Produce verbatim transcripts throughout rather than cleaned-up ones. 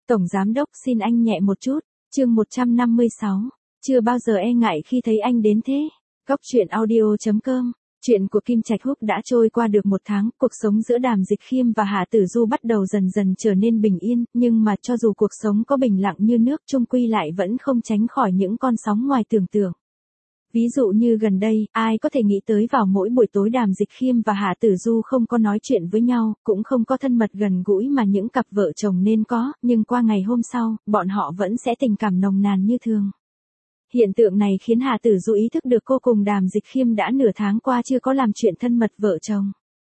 Tổng giám đốc xin anh nhẹ một chút, chương một trăm năm mươi sáu, chưa bao giờ e ngại khi thấy anh đến thế. Góc truyện audio chấm com. Chuyện của Kim Trạch Húc đã trôi qua được một tháng, cuộc sống giữa Đàm Dịch Khiêm và Hạ Tử Du bắt đầu dần dần trở nên bình yên, nhưng mà cho dù cuộc sống có bình lặng như nước, chung quy lại vẫn không tránh khỏi những con sóng ngoài tưởng tượng. Ví dụ như gần đây, ai có thể nghĩ tới vào mỗi buổi tối Đàm Dịch Khiêm và Hạ Tử Du không có nói chuyện với nhau, cũng không có thân mật gần gũi mà những cặp vợ chồng nên có, nhưng qua ngày hôm sau, bọn họ vẫn sẽ tình cảm nồng nàn như thường. Hiện tượng này khiến Hạ Tử Du ý thức được cô cùng Đàm Dịch Khiêm đã nửa tháng qua chưa có làm chuyện thân mật vợ chồng.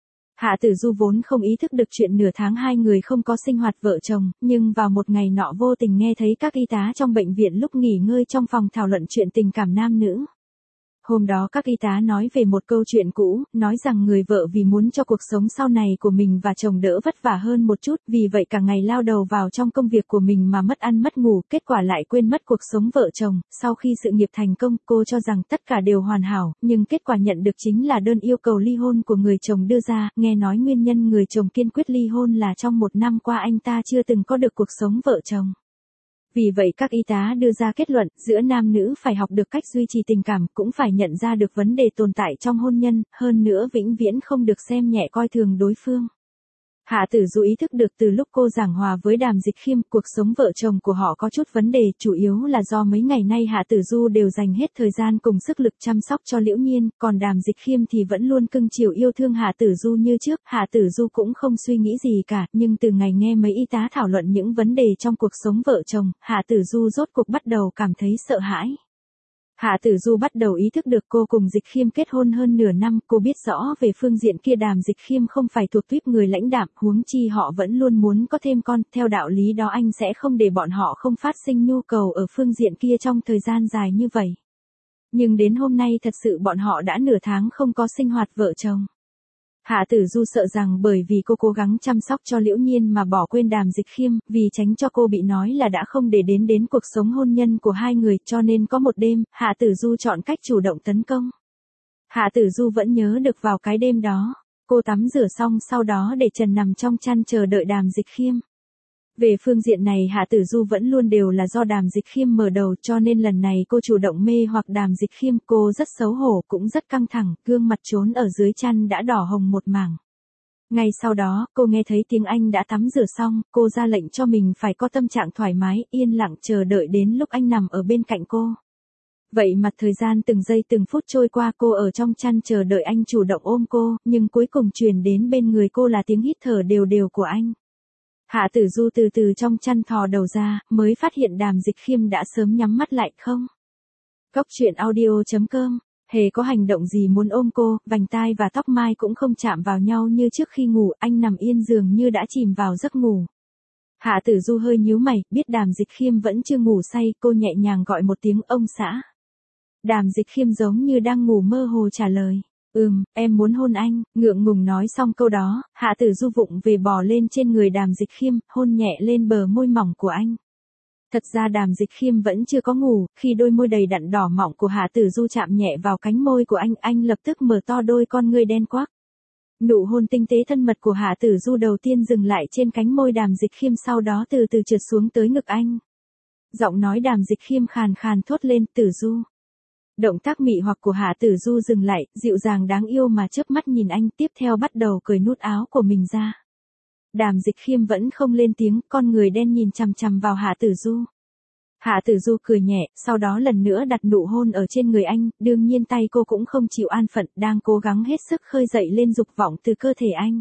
Hạ Tử Du vốn không ý thức được chuyện nửa tháng hai người không có sinh hoạt vợ chồng, nhưng vào một ngày nọ vô tình nghe thấy các y tá trong bệnh viện lúc nghỉ ngơi trong phòng thảo luận chuyện tình cảm nam nữ. Hôm đó các y tá nói về một câu chuyện cũ, nói rằng người vợ vì muốn cho cuộc sống sau này của mình và chồng đỡ vất vả hơn một chút, vì vậy cả ngày lao đầu vào trong công việc của mình mà mất ăn mất ngủ, kết quả lại quên mất cuộc sống vợ chồng. Sau khi sự nghiệp thành công, cô cho rằng tất cả đều hoàn hảo, nhưng kết quả nhận được chính là đơn yêu cầu ly hôn của người chồng đưa ra, nghe nói nguyên nhân người chồng kiên quyết ly hôn là trong một năm qua anh ta chưa từng có được cuộc sống vợ chồng. Vì vậy các y tá đưa ra kết luận, giữa nam nữ phải học được cách duy trì tình cảm, cũng phải nhận ra được vấn đề tồn tại trong hôn nhân, hơn nữa vĩnh viễn không được xem nhẹ coi thường đối phương. Hạ Tử Du ý thức được từ lúc cô giảng hòa với Đàm Dịch Khiêm, cuộc sống vợ chồng của họ có chút vấn đề, chủ yếu là do mấy ngày nay Hạ Tử Du đều dành hết thời gian cùng sức lực chăm sóc cho Liễu Nhiên, còn Đàm Dịch Khiêm thì vẫn luôn cưng chiều yêu thương Hạ Tử Du như trước. Hạ Tử Du cũng không suy nghĩ gì cả, nhưng từ ngày nghe mấy y tá thảo luận những vấn đề trong cuộc sống vợ chồng, Hạ Tử Du rốt cuộc bắt đầu cảm thấy sợ hãi. Hạ Tử Du bắt đầu ý thức được cô cùng Dịch Khiêm kết hôn hơn nửa năm, cô biết rõ về phương diện kia Đàm Dịch Khiêm không phải thuộc tuýp người lãnh đạm, huống chi họ vẫn luôn muốn có thêm con, theo đạo lý đó anh sẽ không để bọn họ không phát sinh nhu cầu ở phương diện kia trong thời gian dài như vậy. Nhưng đến hôm nay thật sự bọn họ đã nửa tháng không có sinh hoạt vợ chồng. Hạ Tử Du sợ rằng bởi vì cô cố gắng chăm sóc cho Liễu Nhiên mà bỏ quên Đàm Dịch Khiêm, vì tránh cho cô bị nói là đã không để đến đến cuộc sống hôn nhân của hai người, cho nên có một đêm, Hạ Tử Du chọn cách chủ động tấn công. Hạ Tử Du vẫn nhớ được vào cái đêm đó, cô tắm rửa xong sau đó để trần nằm trong chăn chờ đợi Đàm Dịch Khiêm. Về phương diện này Hạ Tử Du vẫn luôn đều là do Đàm Dịch Khiêm mở đầu, cho nên lần này cô chủ động mê hoặc Đàm Dịch Khiêm, cô rất xấu hổ cũng rất căng thẳng, gương mặt trốn ở dưới chăn đã đỏ hồng một mảng. Ngay sau đó, cô nghe thấy tiếng anh đã tắm rửa xong, cô ra lệnh cho mình phải có tâm trạng thoải mái, yên lặng chờ đợi đến lúc anh nằm ở bên cạnh cô. Vậy mà thời gian từng giây từng phút trôi qua, cô ở trong chăn chờ đợi anh chủ động ôm cô, nhưng cuối cùng truyền đến bên người cô là tiếng hít thở đều đều của anh. Hạ Tử Du từ từ trong chăn thò đầu ra, mới phát hiện Đàm Dịch Khiêm đã sớm nhắm mắt lại không. Góc truyện audio chấm com, hề có hành động gì muốn ôm cô, vành tai và tóc mai cũng không chạm vào nhau như trước khi ngủ, anh nằm yên giường như đã chìm vào giấc ngủ. Hạ Tử Du hơi nhíu mày, biết Đàm Dịch Khiêm vẫn chưa ngủ say, cô nhẹ nhàng gọi một tiếng ông xã. Đàm Dịch Khiêm giống như đang ngủ mơ hồ trả lời. Ừm, em muốn hôn anh, ngượng ngùng nói xong câu đó, Hạ Tử Du vụng về bò lên trên người Đàm Dịch Khiêm, hôn nhẹ lên bờ môi mỏng của anh. Thật ra Đàm Dịch Khiêm vẫn chưa có ngủ, khi đôi môi đầy đặn đỏ mọng của Hạ Tử Du chạm nhẹ vào cánh môi của anh, anh lập tức mở to đôi con ngươi đen quắc. Nụ hôn tinh tế thân mật của Hạ Tử Du đầu tiên dừng lại trên cánh môi Đàm Dịch Khiêm, sau đó từ từ trượt xuống tới ngực anh. Giọng nói Đàm Dịch Khiêm khàn khàn thốt lên, Tử Du. Động tác mị hoặc của Hạ Tử Du dừng lại, dịu dàng đáng yêu mà chớp mắt nhìn anh, tiếp theo bắt đầu cởi nút áo của mình ra. Đàm Dịch Khiêm vẫn không lên tiếng, con người đen nhìn chằm chằm vào Hạ Tử Du. Hạ Tử Du cười nhẹ, sau đó lần nữa đặt nụ hôn ở trên người anh, đương nhiên tay cô cũng không chịu an phận, đang cố gắng hết sức khơi dậy lên dục vọng từ cơ thể anh.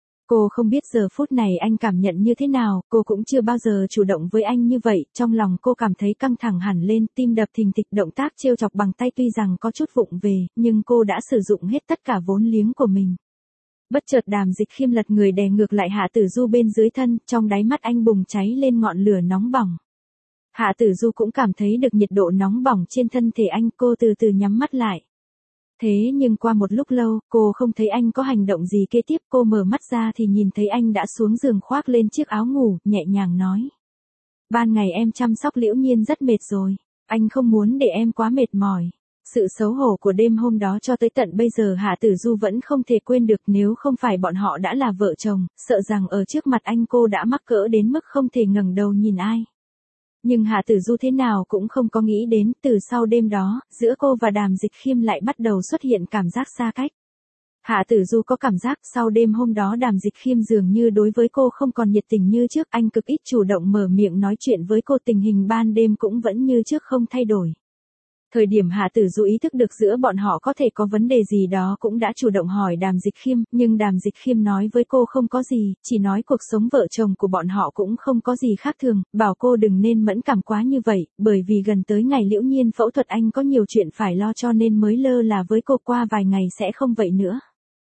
Cô không biết giờ phút này anh cảm nhận như thế nào, cô cũng chưa bao giờ chủ động với anh như vậy, trong lòng cô cảm thấy căng thẳng hẳn lên, tim đập thình thịch, động tác trêu chọc bằng tay tuy rằng có chút vụng về, nhưng cô đã sử dụng hết tất cả vốn liếng của mình. Bất chợt Đàm Dịch Khiêm lật người đè ngược lại Hạ Tử Du bên dưới thân, trong đáy mắt anh bùng cháy lên ngọn lửa nóng bỏng. Hạ Tử Du cũng cảm thấy được nhiệt độ nóng bỏng trên thân thể anh, cô từ từ nhắm mắt lại. Thế nhưng qua một lúc lâu, cô không thấy anh có hành động gì kế tiếp, cô mở mắt ra thì nhìn thấy anh đã xuống giường khoác lên chiếc áo ngủ, nhẹ nhàng nói. Ban ngày em chăm sóc Liễu Nhiên rất mệt rồi, anh không muốn để em quá mệt mỏi. Sự xấu hổ của đêm hôm đó cho tới tận bây giờ Hạ Tử Du vẫn không thể quên được, nếu không phải bọn họ đã là vợ chồng, sợ rằng ở trước mặt anh cô đã mắc cỡ đến mức không thể ngẩng đầu nhìn ai. Nhưng Hạ Tử Du thế nào cũng không có nghĩ đến, từ sau đêm đó, giữa cô và Đàm Dịch Khiêm lại bắt đầu xuất hiện cảm giác xa cách. Hạ Tử Du có cảm giác sau đêm hôm đó Đàm Dịch Khiêm dường như đối với cô không còn nhiệt tình như trước, anh cực ít chủ động mở miệng nói chuyện với cô, tình hình ban đêm cũng vẫn như trước không thay đổi. Thời điểm Hạ Tử Du ý thức được giữa bọn họ có thể có vấn đề gì đó cũng đã chủ động hỏi Đàm Dịch Khiêm, nhưng Đàm Dịch Khiêm nói với cô không có gì, chỉ nói cuộc sống vợ chồng của bọn họ cũng không có gì khác thường, bảo cô đừng nên mẫn cảm quá như vậy, bởi vì gần tới ngày Liễu Nhiên phẫu thuật anh có nhiều chuyện phải lo cho nên mới lơ là với cô, qua vài ngày sẽ không vậy nữa.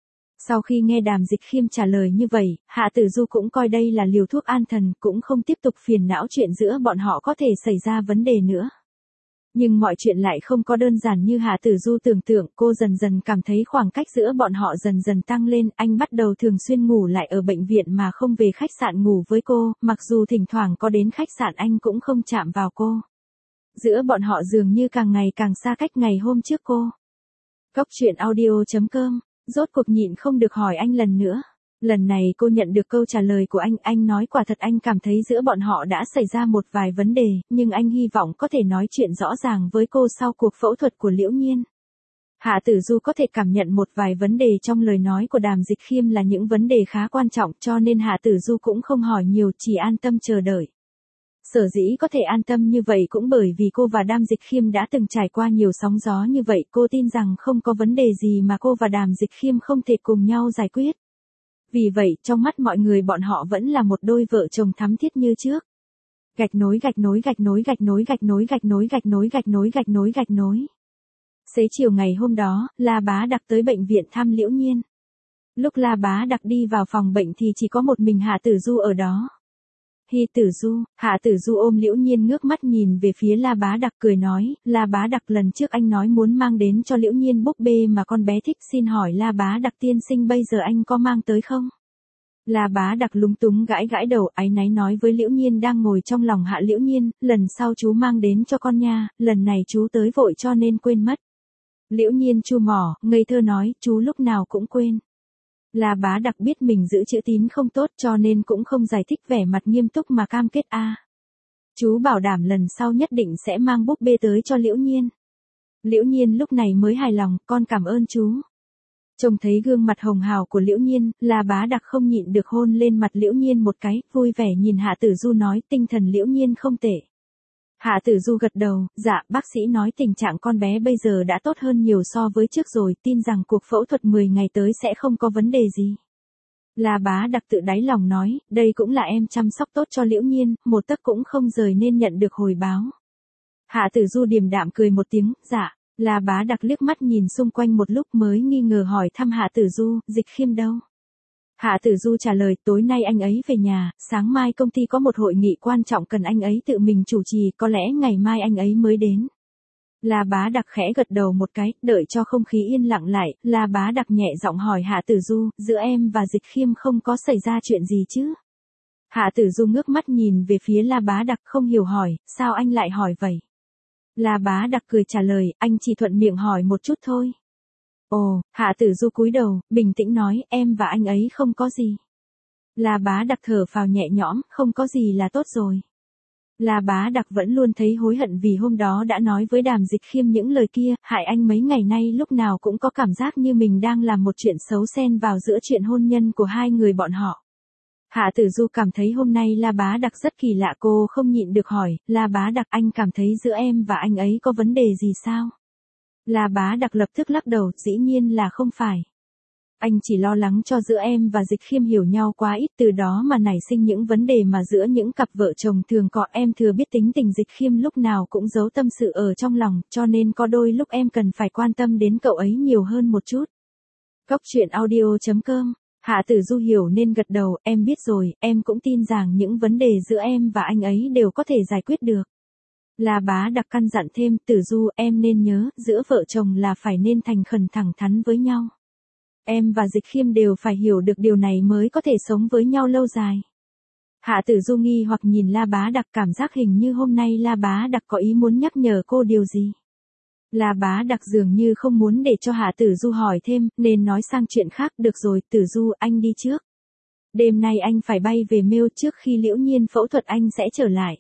Sau khi nghe Đàm Dịch Khiêm trả lời như vậy, Hạ Tử Du cũng coi đây là liều thuốc an thần, cũng không tiếp tục phiền não chuyện giữa bọn họ có thể xảy ra vấn đề nữa. Nhưng mọi chuyện lại không có đơn giản như Hạ Tử Du tưởng tượng, cô dần dần cảm thấy khoảng cách giữa bọn họ dần dần tăng lên, anh bắt đầu thường xuyên ngủ lại ở bệnh viện mà không về khách sạn ngủ với cô, mặc dù thỉnh thoảng có đến khách sạn anh cũng không chạm vào cô. Giữa bọn họ dường như càng ngày càng xa cách ngày hôm trước cô. Góc truyện audio chấm com, rốt cuộc nhịn không được hỏi anh lần nữa. Lần này cô nhận được câu trả lời của anh, anh nói quả thật anh cảm thấy giữa bọn họ đã xảy ra một vài vấn đề, nhưng anh hy vọng có thể nói chuyện rõ ràng với cô sau cuộc phẫu thuật của Liễu Nhiên. Hạ Tử Du có thể cảm nhận một vài vấn đề trong lời nói của Đàm Dịch Khiêm là những vấn đề khá quan trọng, cho nên Hạ Tử Du cũng không hỏi nhiều, chỉ an tâm chờ đợi. Sở dĩ có thể an tâm như vậy cũng bởi vì cô và Đàm Dịch Khiêm đã từng trải qua nhiều sóng gió như vậy, cô tin rằng không có vấn đề gì mà cô và Đàm Dịch Khiêm không thể cùng nhau giải quyết. Vì vậy, trong mắt mọi người bọn họ vẫn là một đôi vợ chồng thắm thiết như trước. Gạch nối gạch nối gạch nối gạch nối gạch nối gạch nối gạch nối gạch nối gạch nối gạch nối. Xế chiều ngày hôm đó, La Bá Đặc tới bệnh viện thăm Liễu Nhiên. Lúc La Bá Đặc đi vào phòng bệnh thì chỉ có một mình Hạ Tử Du ở đó. Hi Tử Du, Hạ Tử Du ôm Liễu Nhiên ngước mắt nhìn về phía La Bá Đặc cười nói, La Bá Đặc lần trước anh nói muốn mang đến cho Liễu Nhiên búp bê mà con bé thích, xin hỏi La Bá Đặc tiên sinh bây giờ anh có mang tới không? La Bá Đặc lúng túng gãi gãi đầu, áy náy nói với Liễu Nhiên đang ngồi trong lòng Hạ Liễu Nhiên, lần sau chú mang đến cho con nha, lần này chú tới vội cho nên quên mất. Liễu Nhiên chu mỏ, ngây thơ nói, chú lúc nào cũng quên. La Bá Đặc biết mình giữ chữ tín không tốt cho nên cũng không giải thích, vẻ mặt nghiêm túc mà cam kết a. À, chú bảo đảm lần sau nhất định sẽ mang búp bê tới cho Liễu Nhiên. Liễu Nhiên lúc này mới hài lòng, con cảm ơn chú. Trông thấy gương mặt hồng hào của Liễu Nhiên, La Bá Đặc không nhịn được hôn lên mặt Liễu Nhiên một cái, vui vẻ nhìn Hạ Tử Du nói, tinh thần Liễu Nhiên không tệ. Hạ Tử Du gật đầu, dạ, bác sĩ nói tình trạng con bé bây giờ đã tốt hơn nhiều so với trước rồi, tin rằng cuộc phẫu thuật mười ngày tới sẽ không có vấn đề gì. La Bá Đặc tự đáy lòng nói, đây cũng là em chăm sóc tốt cho Liễu Nhiên, một tấc cũng không rời nên nhận được hồi báo. Hạ Tử Du điềm đạm cười một tiếng, dạ. La Bá Đặc liếc mắt nhìn xung quanh một lúc mới nghi ngờ hỏi thăm Hạ Tử Du, Dịch Khiêm đâu? Hạ Tử Du trả lời, tối nay anh ấy về nhà, sáng mai công ty có một hội nghị quan trọng cần anh ấy tự mình chủ trì, có lẽ ngày mai anh ấy mới đến. La Bá Đặc khẽ gật đầu một cái, đợi cho không khí yên lặng lại, La Bá Đặc nhẹ giọng hỏi Hạ Tử Du, giữa em và Dịch Khiêm không có xảy ra chuyện gì chứ? Hạ Tử Du ngước mắt nhìn về phía La Bá Đặc không hiểu hỏi, sao anh lại hỏi vậy? La Bá Đặc cười trả lời, anh chỉ thuận miệng hỏi một chút thôi. Ồ, Hạ Tử Du cúi đầu, bình tĩnh nói, em và anh ấy không có gì. La Bá Đặc thở phào nhẹ nhõm, không có gì là tốt rồi. La Bá Đặc vẫn luôn thấy hối hận vì hôm đó đã nói với Đàm Dịch Khiêm những lời kia, hại anh mấy ngày nay lúc nào cũng có cảm giác như mình đang làm một chuyện xấu xen vào giữa chuyện hôn nhân của hai người bọn họ. Hạ Tử Du cảm thấy hôm nay La Bá Đặc rất kỳ lạ, cô không nhịn được hỏi, La Bá Đặc anh cảm thấy giữa em và anh ấy có vấn đề gì sao? La Bá Đặc lập tức lắc đầu, dĩ nhiên là không phải. Anh chỉ lo lắng cho giữa em và Dịch Khiêm hiểu nhau quá ít, từ đó mà nảy sinh những vấn đề mà giữa những cặp vợ chồng thường có. Em thừa biết tính tình Dịch Khiêm lúc nào cũng giấu tâm sự ở trong lòng, cho nên có đôi lúc em cần phải quan tâm đến cậu ấy nhiều hơn một chút. Góc truyện audio chấm com. Hạ Tử Du hiểu nên gật đầu, em biết rồi, em cũng tin rằng những vấn đề giữa em và anh ấy đều có thể giải quyết được. La Bá Đặc căn dặn thêm, Tử Du em nên nhớ, giữa vợ chồng là phải nên thành khẩn thẳng thắn với nhau. Em và Dịch Khiêm đều phải hiểu được điều này mới có thể sống với nhau lâu dài. Hạ Tử Du nghi hoặc nhìn La Bá Đặc, cảm giác hình như hôm nay La Bá Đặc có ý muốn nhắc nhở cô điều gì. La Bá Đặc dường như không muốn để cho Hạ Tử Du hỏi thêm, nên nói sang chuyện khác, được rồi, Tử Du, anh đi trước. Đêm nay anh phải bay về Mêu, trước khi Liễu Nhiên phẫu thuật anh sẽ trở lại.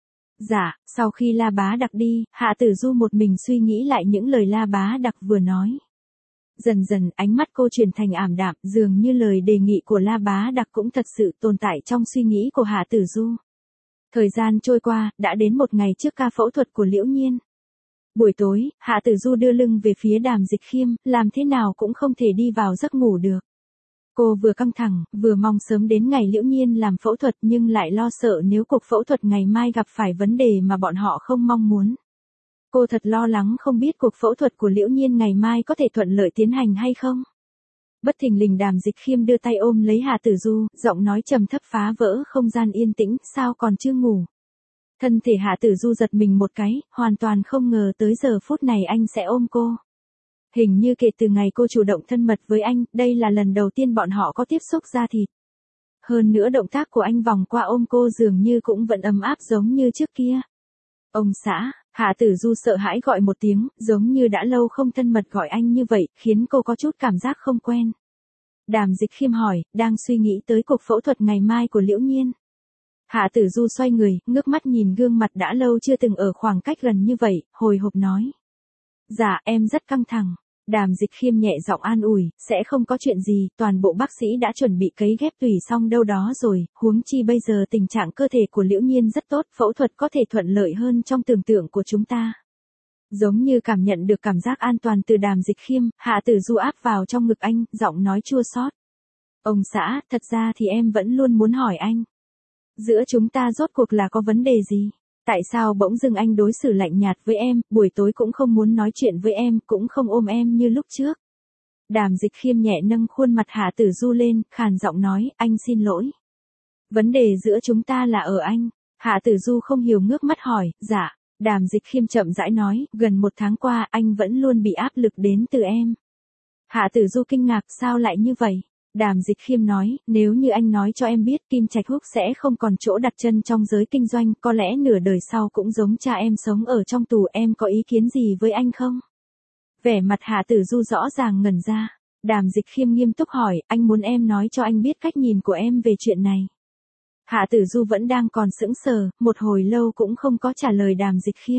Dạ, sau khi La Bá Đặc đi, Hạ Tử Du một mình suy nghĩ lại những lời La Bá Đặc vừa nói. Dần dần, ánh mắt cô chuyển thành ảm đạm, dường như lời đề nghị của La Bá Đặc cũng thật sự tồn tại trong suy nghĩ của Hạ Tử Du. Thời gian trôi qua, đã đến một ngày trước ca phẫu thuật của Liễu Nhiên. Buổi tối, Hạ Tử Du đưa lưng về phía Đàm Dịch Khiêm, làm thế nào cũng không thể đi vào giấc ngủ được. Cô vừa căng thẳng, vừa mong sớm đến ngày Liễu Nhiên làm phẫu thuật nhưng lại lo sợ nếu cuộc phẫu thuật ngày mai gặp phải vấn đề mà bọn họ không mong muốn. Cô thật lo lắng không biết cuộc phẫu thuật của Liễu Nhiên ngày mai có thể thuận lợi tiến hành hay không. Bất thình lình Đàm Dịch Khiêm đưa tay ôm lấy Hạ Tử Du, giọng nói trầm thấp phá vỡ không gian yên tĩnh, sao còn chưa ngủ. Thân thể Hạ Tử Du giật mình một cái, hoàn toàn không ngờ tới giờ phút này anh sẽ ôm cô. Hình như kể từ ngày cô chủ động thân mật với anh, đây là lần đầu tiên bọn họ có tiếp xúc da thịt. Hơn nữa động tác của anh vòng qua ôm cô dường như cũng vẫn ấm áp giống như trước kia. Ông xã, Hạ Tử Du sợ hãi gọi một tiếng, giống như đã lâu không thân mật gọi anh như vậy, khiến cô có chút cảm giác không quen. Đàm Dịch Khiêm hỏi, đang suy nghĩ tới cuộc phẫu thuật ngày mai của Liễu Nhiên. Hạ Tử Du xoay người, ngước mắt nhìn gương mặt đã lâu chưa từng ở khoảng cách gần như vậy, hồi hộp nói. Dạ, em rất căng thẳng. Đàm Dịch Khiêm nhẹ giọng an ủi, sẽ không có chuyện gì, toàn bộ bác sĩ đã chuẩn bị cấy ghép tủy xong đâu đó rồi, huống chi bây giờ tình trạng cơ thể của Liễu Nhiên rất tốt, phẫu thuật có thể thuận lợi hơn trong tưởng tượng của chúng ta. Giống như cảm nhận được cảm giác an toàn từ Đàm Dịch Khiêm, Hạ Tử Du áp vào trong ngực anh, giọng nói chua xót. Ông xã, thật ra thì em vẫn luôn muốn hỏi anh. Giữa chúng ta rốt cuộc là có vấn đề gì? Tại sao bỗng dưng anh đối xử lạnh nhạt với em, buổi tối cũng không muốn nói chuyện với em, cũng không ôm em như lúc trước? Đàm Dịch Khiêm nhẹ nâng khuôn mặt Hạ Tử Du lên, khàn giọng nói, anh xin lỗi. Vấn đề giữa chúng ta là ở anh. Hạ Tử Du không hiểu ngước mắt hỏi, dạ. Đàm Dịch Khiêm chậm rãi nói, gần một tháng qua anh vẫn luôn bị áp lực đến từ em. Hạ Tử Du kinh ngạc, sao lại như vậy? Đàm Dịch Khiêm nói, nếu như anh nói cho em biết Kim Trạch Húc sẽ không còn chỗ đặt chân trong giới kinh doanh, có lẽ nửa đời sau cũng giống cha em sống ở trong tù, em có ý kiến gì với anh không? Vẻ mặt Hạ Tử Du rõ ràng ngẩn ra. Đàm Dịch Khiêm nghiêm túc hỏi, anh muốn em nói cho anh biết cách nhìn của em về chuyện này. Hạ Tử Du vẫn đang còn sững sờ, một hồi lâu cũng không có trả lời Đàm Dịch Khiêm.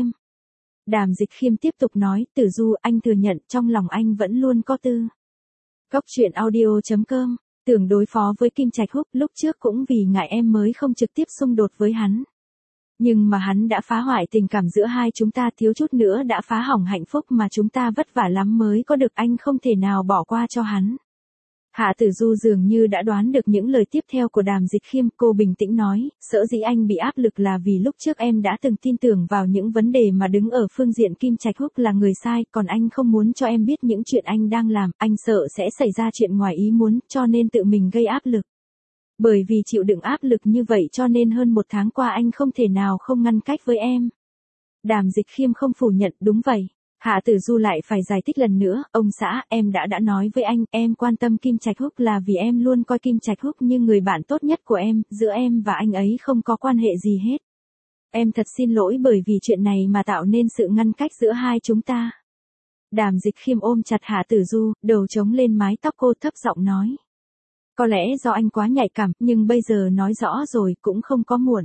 Đàm Dịch Khiêm tiếp tục nói, Tử Du, anh thừa nhận trong lòng anh vẫn luôn có tư. Góc truyện audio chấm com, tưởng đối phó với Kim Trạch Húc, lúc trước cũng vì ngại em mới không trực tiếp xung đột với hắn. Nhưng mà hắn đã phá hoại tình cảm giữa hai chúng ta, thiếu chút nữa đã phá hỏng hạnh phúc mà chúng ta vất vả lắm mới có được, anh không thể nào bỏ qua cho hắn. Hạ Tử Du dường như đã đoán được những lời tiếp theo của Đàm Dịch Khiêm, cô bình tĩnh nói, sở dĩ anh bị áp lực là vì lúc trước em đã từng tin tưởng vào những vấn đề mà đứng ở phương diện Kim Trạch Húc là người sai, còn anh không muốn cho em biết những chuyện anh đang làm, anh sợ sẽ xảy ra chuyện ngoài ý muốn, cho nên tự mình gây áp lực. Bởi vì chịu đựng áp lực như vậy cho nên hơn một tháng qua anh không thể nào không ngăn cách với em. Đàm Dịch Khiêm không phủ nhận, đúng vậy. Hạ Tử Du lại phải giải thích lần nữa, ông xã, em đã đã nói với anh, em quan tâm Kim Trạch Húc là vì em luôn coi Kim Trạch Húc như người bạn tốt nhất của em, giữa em và anh ấy không có quan hệ gì hết. Em thật xin lỗi bởi vì chuyện này mà tạo nên sự ngăn cách giữa hai chúng ta. Đàm Dịch Khiêm ôm chặt Hạ Tử Du, đầu chống lên mái tóc cô, thấp giọng nói. Có lẽ do anh quá nhạy cảm, nhưng bây giờ nói rõ rồi cũng không có muộn.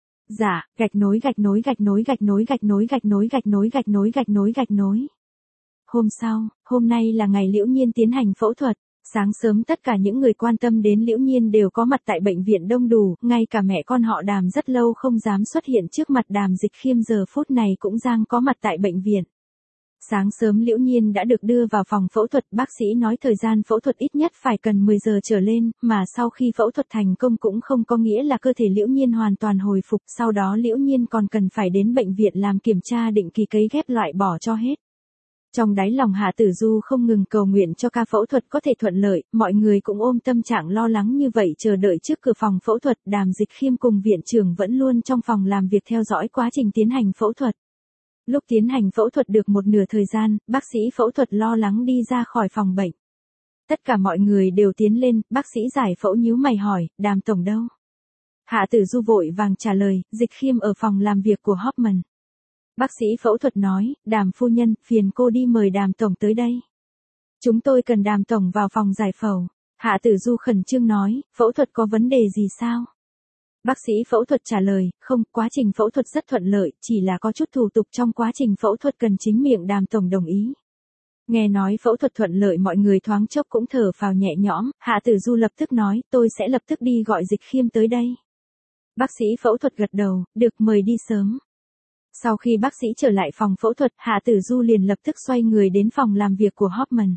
Dạ, gạch nối gạch nối gạch nối gạch nối gạch nối gạch nối gạch nối gạch nối gạch nối gạch nối. Hôm sau, hôm nay là ngày Liễu Nhiên tiến hành phẫu thuật. Sáng sớm tất cả những người quan tâm đến Liễu Nhiên đều có mặt tại bệnh viện đông đủ, ngay cả mẹ con họ Đàm rất lâu không dám xuất hiện trước mặt Đàm Dịch Khiêm giờ phút này cũng giang có mặt tại bệnh viện. Sáng sớm Liễu Nhiên đã được đưa vào phòng phẫu thuật, bác sĩ nói thời gian phẫu thuật ít nhất phải cần mười giờ trở lên, mà sau khi phẫu thuật thành công cũng không có nghĩa là cơ thể Liễu Nhiên hoàn toàn hồi phục, sau đó Liễu Nhiên còn cần phải đến bệnh viện làm kiểm tra định kỳ cấy ghép loại bỏ cho hết. Trong đáy lòng Hạ Tử Du không ngừng cầu nguyện cho ca phẫu thuật có thể thuận lợi, mọi người cũng ôm tâm trạng lo lắng như vậy chờ đợi trước cửa phòng phẫu thuật. Đàm Dịch Khiêm cùng viện trưởng vẫn luôn trong phòng làm việc theo dõi quá trình tiến hành phẫu thuật. Lúc tiến hành phẫu thuật được một nửa thời gian, bác sĩ phẫu thuật lo lắng đi ra khỏi phòng bệnh. Tất cả mọi người đều tiến lên, bác sĩ giải phẫu nhíu mày hỏi, Đàm tổng đâu? Hạ Tử Du vội vàng trả lời, Dịch Khiêm ở phòng làm việc của Hoffman. Bác sĩ phẫu thuật nói, Đàm phu nhân, phiền cô đi mời Đàm tổng tới đây. Chúng tôi cần Đàm tổng vào phòng giải phẫu. Hạ Tử Du khẩn trương nói, phẫu thuật có vấn đề gì sao? Bác sĩ phẫu thuật trả lời, không, quá trình phẫu thuật rất thuận lợi, chỉ là có chút thủ tục trong quá trình phẫu thuật cần chính miệng Đàm tổng đồng ý. Nghe nói phẫu thuật thuận lợi mọi người thoáng chốc cũng thở phào nhẹ nhõm, Hạ Tử Du lập tức nói, tôi sẽ lập tức đi gọi Dịch Khiêm tới đây. Bác sĩ phẫu thuật gật đầu, được, mời đi sớm. Sau khi bác sĩ trở lại phòng phẫu thuật, Hạ Tử Du liền lập tức xoay người đến phòng làm việc của Hoffman.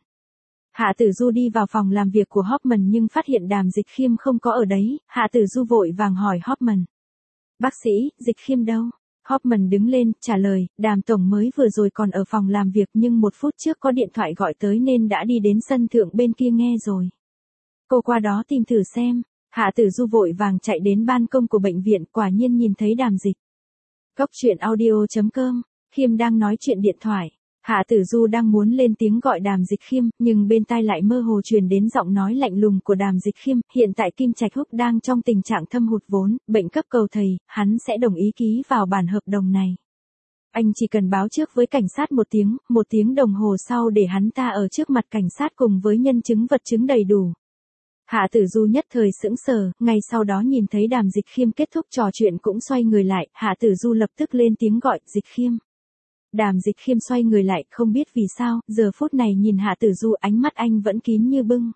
Hạ Tử Du đi vào phòng làm việc của Hoffman nhưng phát hiện Đàm Dịch Khiêm không có ở đấy, Hạ Tử Du vội vàng hỏi Hoffman. Bác sĩ, Dịch Khiêm đâu? Hoffman đứng lên, trả lời, Đàm tổng mới vừa rồi còn ở phòng làm việc nhưng một phút trước có điện thoại gọi tới nên đã đi đến sân thượng bên kia nghe rồi. Cô qua đó tìm thử xem. Hạ Tử Du vội vàng chạy đến ban công của bệnh viện, quả nhiên nhìn thấy Đàm Dịch. Cốc truyện audio chấm com, Khiêm đang nói chuyện điện thoại. Hạ Tử Du đang muốn lên tiếng gọi Đàm Dịch Khiêm, nhưng bên tai lại mơ hồ truyền đến giọng nói lạnh lùng của Đàm Dịch Khiêm, hiện tại Kim Trạch Húc đang trong tình trạng thâm hụt vốn, bệnh cấp cầu thầy, hắn sẽ đồng ý ký vào bản hợp đồng này. Anh chỉ cần báo trước với cảnh sát một tiếng, một tiếng đồng hồ sau để hắn ta ở trước mặt cảnh sát cùng với nhân chứng vật chứng đầy đủ. Hạ Tử Du nhất thời sững sờ, ngay sau đó nhìn thấy Đàm Dịch Khiêm kết thúc trò chuyện cũng xoay người lại, Hạ Tử Du lập tức lên tiếng gọi, Dịch Khiêm. Đàm Dịch Khiêm xoay người lại, không biết vì sao, giờ phút này nhìn Hạ Tử Du ánh mắt anh vẫn kín như bưng.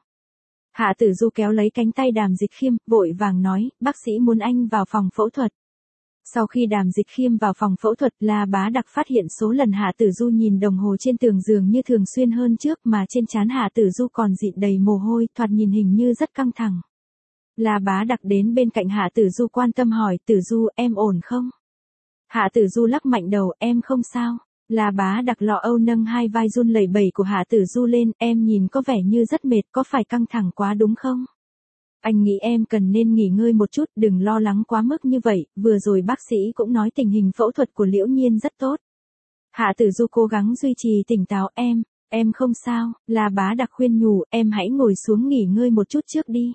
Hạ Tử Du kéo lấy cánh tay Đàm Dịch Khiêm, vội vàng nói, bác sĩ muốn anh vào phòng phẫu thuật. Sau khi Đàm Dịch Khiêm vào phòng phẫu thuật, La Bá Đặc phát hiện số lần Hạ Tử Du nhìn đồng hồ trên tường giường như thường xuyên hơn trước mà trên trán Hạ Tử Du còn dịn đầy mồ hôi, thoạt nhìn hình như rất căng thẳng. La Bá Đặc đến bên cạnh Hạ Tử Du quan tâm hỏi, Tử Du, em ổn không? Hạ Tử Du lắc mạnh đầu, em không sao. La Bá Đặc lo âu nâng hai vai run lẩy bẩy của Hạ Tử Du lên, em nhìn có vẻ như rất mệt, có phải căng thẳng quá đúng không? Anh nghĩ em cần nên nghỉ ngơi một chút, đừng lo lắng quá mức như vậy, vừa rồi bác sĩ cũng nói tình hình phẫu thuật của Liễu Nhiên rất tốt. Hạ Tử Du cố gắng duy trì tỉnh táo, em, em không sao, La Bá Đặc khuyên nhủ, em hãy ngồi xuống nghỉ ngơi một chút trước đi.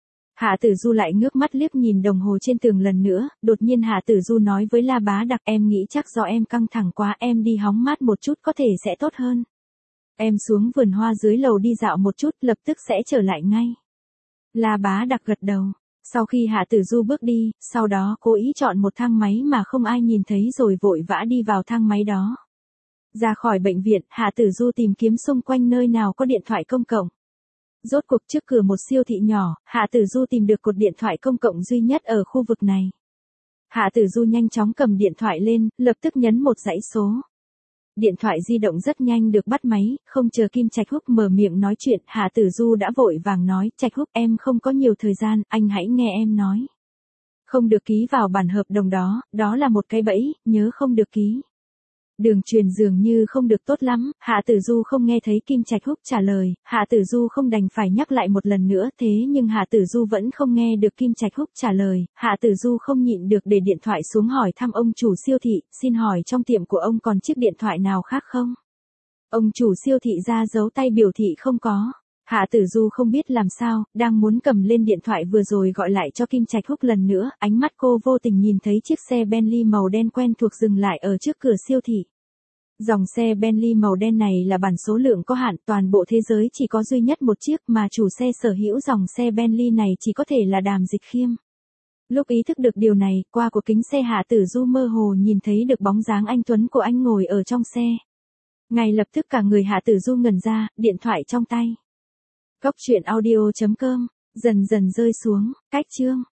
Hạ Tử Du lại ngước mắt liếc nhìn đồng hồ trên tường lần nữa, đột nhiên Hạ Tử Du nói với La Bá Đặc, em nghĩ chắc do em căng thẳng quá, em đi hóng mát một chút có thể sẽ tốt hơn. Em xuống vườn hoa dưới lầu đi dạo một chút, lập tức sẽ trở lại ngay. La Bá Đặc gật đầu. Sau khi Hạ Tử Du bước đi, sau đó cố ý chọn một thang máy mà không ai nhìn thấy rồi vội vã đi vào thang máy đó. Ra khỏi bệnh viện, Hạ Tử Du tìm kiếm xung quanh nơi nào có điện thoại công cộng. Rốt cuộc trước cửa một siêu thị nhỏ, Hạ Tử Du tìm được cột điện thoại công cộng duy nhất ở khu vực này. Hạ Tử Du nhanh chóng cầm điện thoại lên, lập tức nhấn một dãy số. Điện thoại di động rất nhanh được bắt máy, không chờ Kim Trạch Húc mở miệng nói chuyện, Hạ Tử Du đã vội vàng nói, Trạch Húc em không có nhiều thời gian, anh hãy nghe em nói. Không được ký vào bản hợp đồng đó, đó là một cái bẫy, nhớ không được ký. Đường truyền dường như không được tốt lắm, Hạ Tử Du không nghe thấy Kim Trạch Húc trả lời, Hạ Tử Du không đành phải nhắc lại một lần nữa, thế nhưng Hạ Tử Du vẫn không nghe được Kim Trạch Húc trả lời, Hạ Tử Du không nhịn được để điện thoại xuống hỏi thăm ông chủ siêu thị, xin hỏi trong tiệm của ông còn chiếc điện thoại nào khác không? Ông chủ siêu thị ra dấu tay biểu thị không có. Hạ Tử Du không biết làm sao, đang muốn cầm lên điện thoại vừa rồi gọi lại cho Kim Trạch Húc lần nữa, ánh mắt cô vô tình nhìn thấy chiếc xe Bentley màu đen quen thuộc dừng lại ở trước cửa siêu thị. Dòng xe Bentley màu đen này là bản số lượng có hạn, toàn bộ thế giới chỉ có duy nhất một chiếc mà chủ xe sở hữu dòng xe Bentley này chỉ có thể là Đàm Dịch Khiêm. Lúc ý thức được điều này, qua của kính xe Hạ Tử Du mơ hồ nhìn thấy được bóng dáng anh tuấn của anh ngồi ở trong xe. Ngay lập tức cả người Hạ Tử Du ngẩn ra, điện thoại trong tay. Cốc truyện audio chấm com, dần dần rơi xuống, cách chương.